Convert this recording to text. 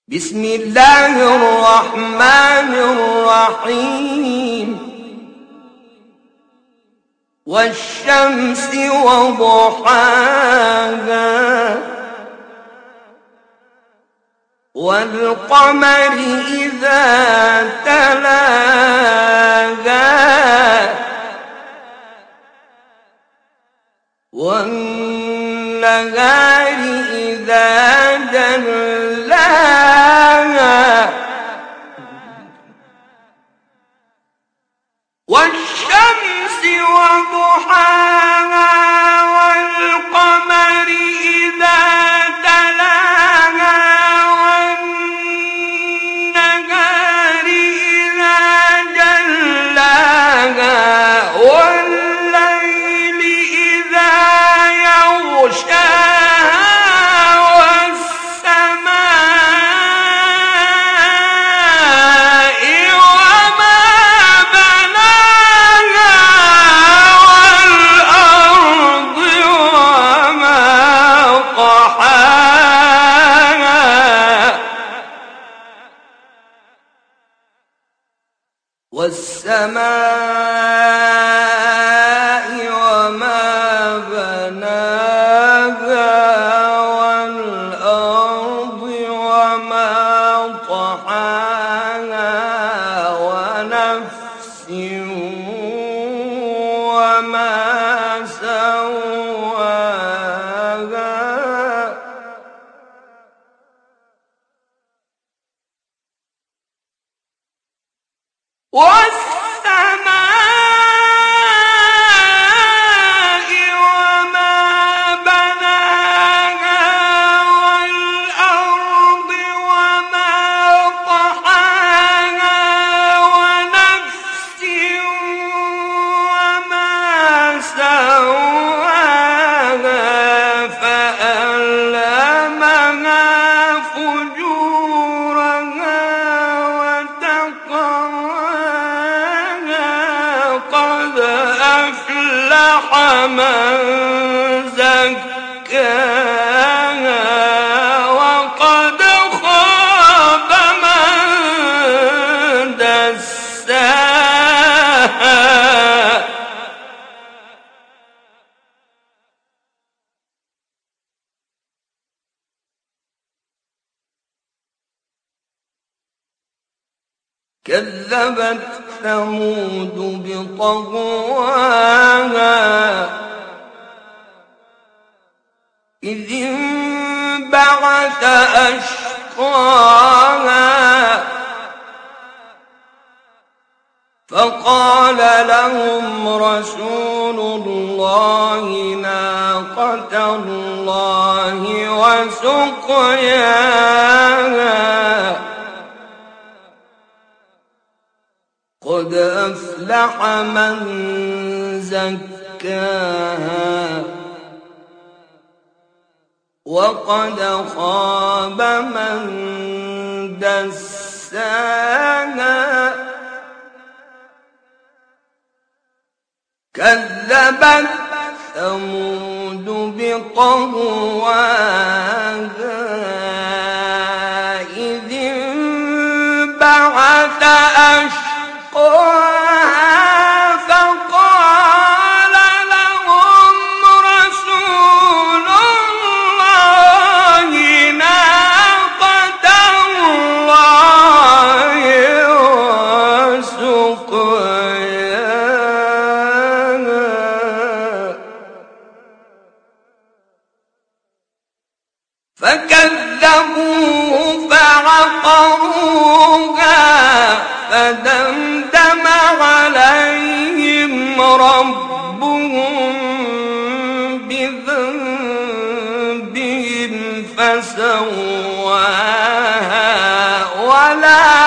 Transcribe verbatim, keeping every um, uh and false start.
بسم الله الرحمن الرحيم والشمس وضحاها والقمر إذا تلاها والنهار إذا جلاها والشمس وضحاها والقمر إذا تلاها والنهار إذا جلاها والليل إذا يغشاها والسماء وما بناها والأرض وما طحاها ونفس وما سواها والسماء وما بناها والأرض وما طحاها ونفس وما سواها فألهمها فجورها وتقواها قد أفلح من زكاها وقد خاب من دساها كذبت ثمود بطغواها إذ انبعث أشقاها فقال لهم رسول الله ناقة الله وسقياها قد أفلح من زكاها وقد خاب من دساها كذبت ثمود بطغواها إذ انبعث أشقاها فقال لهم رسول الله ناقة الله وسقياها فكذبوه فعقروها فدمدم عليهم ربهم بذنبهم فسواها ولا